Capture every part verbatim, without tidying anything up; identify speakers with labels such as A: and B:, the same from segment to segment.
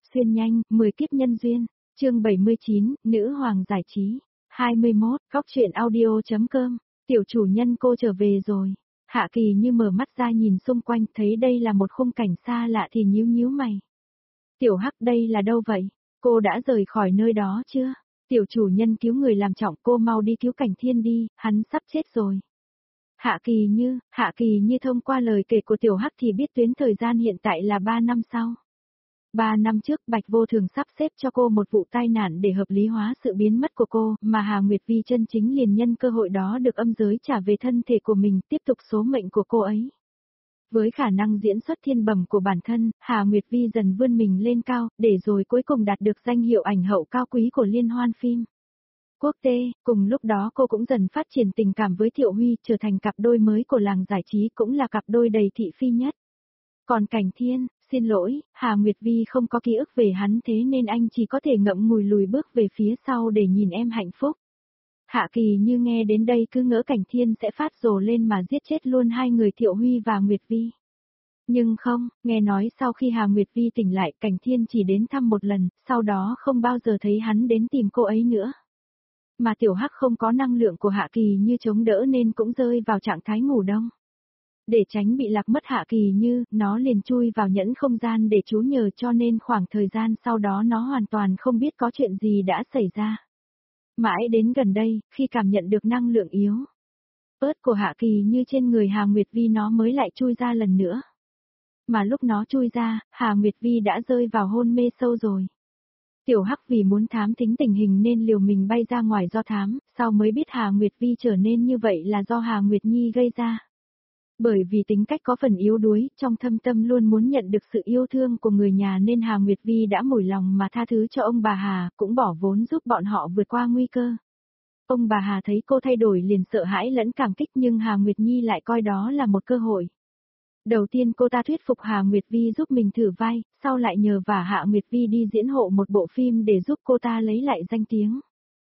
A: xuyên nhanh, mười kiếp nhân duyên, chương bảy mươi chín, nữ hoàng giải trí, hai mươi mốt, góc truyện audio.com, tiểu chủ nhân cô trở về rồi. Hạ Kỳ như mở mắt ra nhìn xung quanh, thấy đây là một khung cảnh xa lạ thì nhíu nhíu mày. Tiểu Hắc đây là đâu vậy? Cô đã rời khỏi nơi đó chưa? Tiểu chủ nhân cứu người làm trọng, cô mau đi cứu Cảnh Thiên đi, hắn sắp chết rồi. Hạ Kỳ như, Hạ Kỳ như thông qua lời kể của Tiểu Hắc thì biết tuyến thời gian hiện tại là ba năm sau. Ba năm trước Bạch Vô Thường sắp xếp cho cô một vụ tai nạn để hợp lý hóa sự biến mất của cô, mà Hà Nguyệt Vi chân chính liền nhân cơ hội đó được âm giới trả về thân thể của mình, tiếp tục số mệnh của cô ấy. Với khả năng diễn xuất thiên bẩm của bản thân, Hà Nguyệt Vi dần vươn mình lên cao, để rồi cuối cùng đạt được danh hiệu ảnh hậu cao quý của liên hoan phim quốc tế. Cùng lúc đó cô cũng dần phát triển tình cảm với Thiệu Huy, trở thành cặp đôi mới của làng giải trí, cũng là cặp đôi đầy thị phi nhất. Còn Cảnh Thiên, xin lỗi, Hà Nguyệt Vi không có ký ức về hắn, thế nên anh chỉ có thể ngậm ngùi lùi bước về phía sau để nhìn em hạnh phúc. Hạ Kỳ như nghe đến đây cứ ngỡ Cảnh Thiên sẽ phát rồ lên mà giết chết luôn hai người Thiệu Huy và Nguyệt Vi. Nhưng không, nghe nói sau khi Hà Nguyệt Vi tỉnh lại, Cảnh Thiên chỉ đến thăm một lần, sau đó không bao giờ thấy hắn đến tìm cô ấy nữa. Mà Tiểu Hắc không có năng lượng của Hạ Kỳ như chống đỡ nên cũng rơi vào trạng thái ngủ đông. Để tránh bị lạc mất Hạ Kỳ như, nó liền chui vào nhẫn không gian để trú nhờ, cho nên khoảng thời gian sau đó nó hoàn toàn không biết có chuyện gì đã xảy ra. Mãi đến gần đây, khi cảm nhận được năng lượng yếu ớt của Hạ Kỳ như trên người Hà Nguyệt Vi, nó mới lại chui ra lần nữa. Mà lúc nó chui ra, Hà Nguyệt Vi đã rơi vào hôn mê sâu rồi. Tiểu Hắc vì muốn thám thính tình hình nên liều mình bay ra ngoài do thám, sau mới biết Hà Nguyệt Vi trở nên như vậy là do Hà Nguyệt Nhi gây ra. Bởi vì tính cách có phần yếu đuối, trong thâm tâm luôn muốn nhận được sự yêu thương của người nhà nên Hà Nguyệt Vi đã mỏi lòng mà tha thứ cho ông bà Hà, cũng bỏ vốn giúp bọn họ vượt qua nguy cơ. Ông bà Hà thấy cô thay đổi liền sợ hãi lẫn cảm kích, nhưng Hà Nguyệt Nhi lại coi đó là một cơ hội. Đầu tiên cô ta thuyết phục Hà Nguyệt Vi giúp mình thử vai, sau lại nhờ vả Hạ Nguyệt Vi đi diễn hộ một bộ phim để giúp cô ta lấy lại danh tiếng.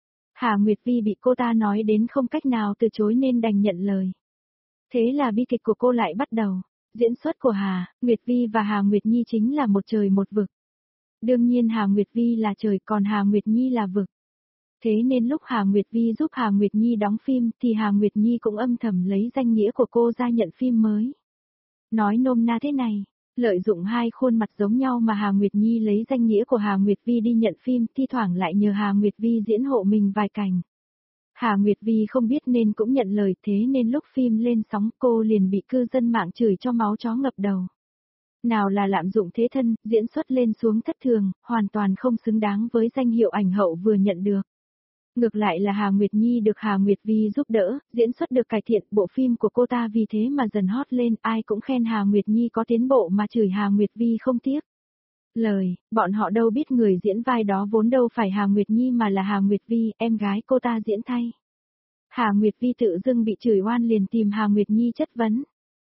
A: Hà Nguyệt Vi bị cô ta nói đến không cách nào từ chối nên đành nhận lời. Thế là bi kịch của cô lại bắt đầu. Diễn xuất của Hà, Nguyệt Vi và Hà Nguyệt Nhi chính là một trời một vực. Đương nhiên Hà Nguyệt Vi là trời, còn Hà Nguyệt Nhi là vực. Thế nên lúc Hà Nguyệt Vi giúp Hà Nguyệt Nhi đóng phim thì Hà Nguyệt Nhi cũng âm thầm lấy danh nghĩa của cô ra nhận phim mới. Nói nôm na thế này, lợi dụng hai khuôn mặt giống nhau mà Hà Nguyệt Nhi lấy danh nghĩa của Hà Nguyệt Vi đi nhận phim, thi thoảng lại nhờ Hà Nguyệt Vi diễn hộ mình vài cảnh. Hà Nguyệt Vi không biết nên cũng nhận lời, thế nên lúc phim lên sóng cô liền bị cư dân mạng chửi cho máu chó ngập đầu. Nào là lạm dụng thế thân, diễn xuất lên xuống thất thường, hoàn toàn không xứng đáng với danh hiệu ảnh hậu vừa nhận được. Ngược lại là Hà Nguyệt Nhi được Hà Nguyệt Vi giúp đỡ, diễn xuất được cải thiện, bộ phim của cô ta vì thế mà dần hot lên, ai cũng khen Hà Nguyệt Nhi có tiến bộ mà chửi Hà Nguyệt Vi không tiếc lời, bọn họ đâu biết người diễn vai đó vốn đâu phải Hà Nguyệt Nhi mà là Hà Nguyệt Vi, em gái cô ta diễn thay. Hà Nguyệt Vi tự dưng bị chửi oan liền tìm Hà Nguyệt Nhi chất vấn.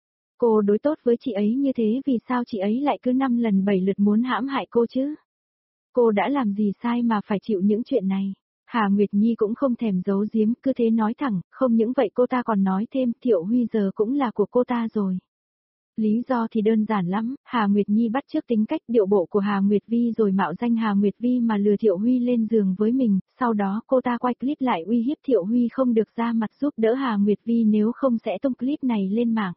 A: Cô đối tốt với chị ấy như thế vì sao chị ấy lại cứ năm lần bảy lượt muốn hãm hại cô chứ? Cô đã làm gì sai mà phải chịu những chuyện này? Hà Nguyệt Nhi cũng không thèm giấu giếm, cứ thế nói thẳng, không những vậy cô ta còn nói thêm Thiệu Huy giờ cũng là của cô ta rồi. Lý do thì đơn giản lắm, Hà Nguyệt Nhi bắt chước tính cách điệu bộ của Hà Nguyệt Vi rồi mạo danh Hà Nguyệt Vi mà lừa Thiệu Huy lên giường với mình, sau đó cô ta quay clip lại uy hiếp Thiệu Huy không được ra mặt giúp đỡ Hà Nguyệt Vi nếu không sẽ tung clip này lên mạng.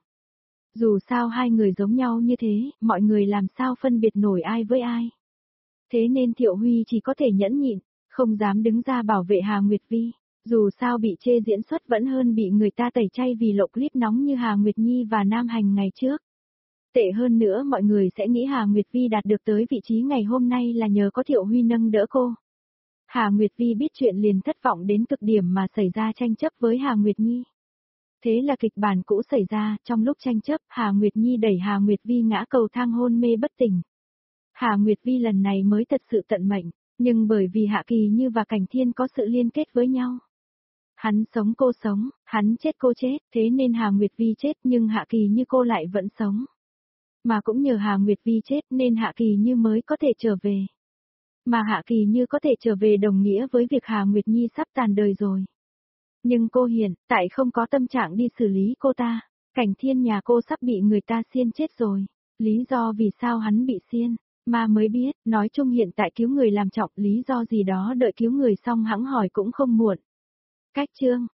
A: Dù sao hai người giống nhau như thế, mọi người làm sao phân biệt nổi ai với ai. Thế nên Thiệu Huy chỉ có thể nhẫn nhịn, không dám đứng ra bảo vệ Hà Nguyệt Vi. Dù sao bị chê diễn xuất vẫn hơn bị người ta tẩy chay vì lộ clip nóng như Hà Nguyệt Nhi và Nam Hành ngày trước. Tệ hơn nữa mọi người sẽ nghĩ Hà Nguyệt Vi đạt được tới vị trí ngày hôm nay là nhờ có Thiệu Huy nâng đỡ cô. Hà Nguyệt Vi biết chuyện liền thất vọng đến cực điểm mà xảy ra tranh chấp với Hà Nguyệt Nhi. Thế là kịch bản cũ xảy ra, trong lúc tranh chấp, Hà Nguyệt Nhi đẩy Hà Nguyệt Vi ngã cầu thang hôn mê bất tỉnh. Hà Nguyệt Vi lần này mới thật sự tận mệnh, nhưng bởi vì Hạ Kỳ Như và Cảnh Thiên có sự liên kết với nhau. Hắn sống cô sống, hắn chết cô chết, thế nên Hà Nguyệt Vi chết nhưng Hạ Kỳ Như cô lại vẫn sống. Mà cũng nhờ Hà Nguyệt Vi chết nên Hạ Kỳ Như mới có thể trở về. Mà Hạ Kỳ Như có thể trở về đồng nghĩa với việc Hà Nguyệt Nhi sắp tàn đời rồi. Nhưng cô hiện tại không có tâm trạng đi xử lý cô ta. Cảnh Thiên nhà cô sắp bị người ta xiên chết rồi. Lý do vì sao hắn bị xiên? Ma mới biết, nói chung hiện tại cứu người làm trọng, lý do gì đó đợi cứu người xong hẵng hỏi cũng không muộn. Cách chương